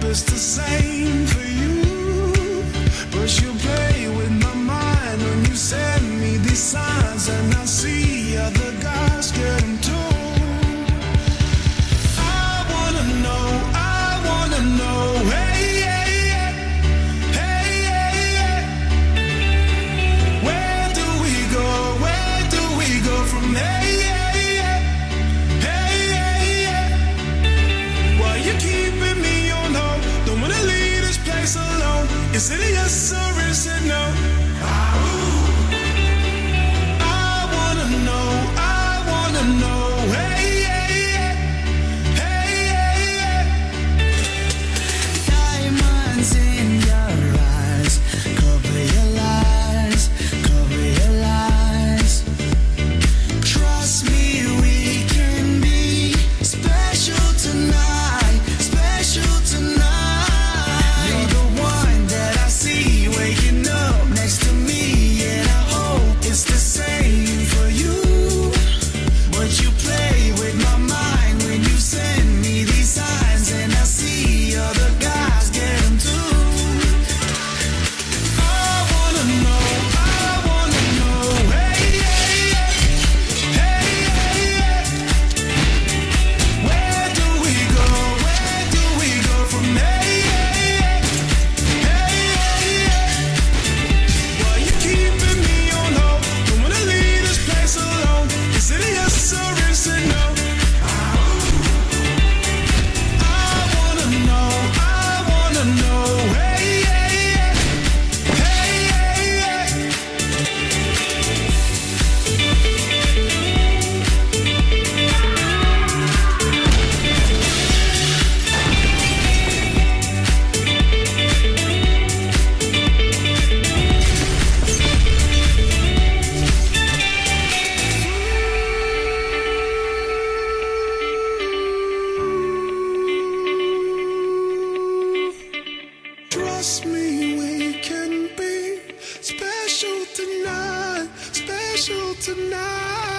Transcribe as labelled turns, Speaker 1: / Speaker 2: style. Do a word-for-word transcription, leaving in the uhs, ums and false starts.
Speaker 1: it's the same for you. But you play with my mind when you send me these signs, and I see other guys get them too. I wanna know, I wanna know, hey, hey, hey, hey, hey, hey. Where do we go, where do we go from here? Is it a yes or is it no? I wanna know, I wanna know, hey, hey, hey, hey, hey. Diamonds in your eyes, cover your lies, cover your lies. Trust me, we can be special tonight, special tonight. Waking up next to me, and I hope it's the same for you. But you play with my mind when you send me these signs, and I see other guys get them too. I wanna know, I wanna know, hey, hey, hey, hey, hey. Where do we go, where do we go from here? Trust me, we can be special tonight, special tonight.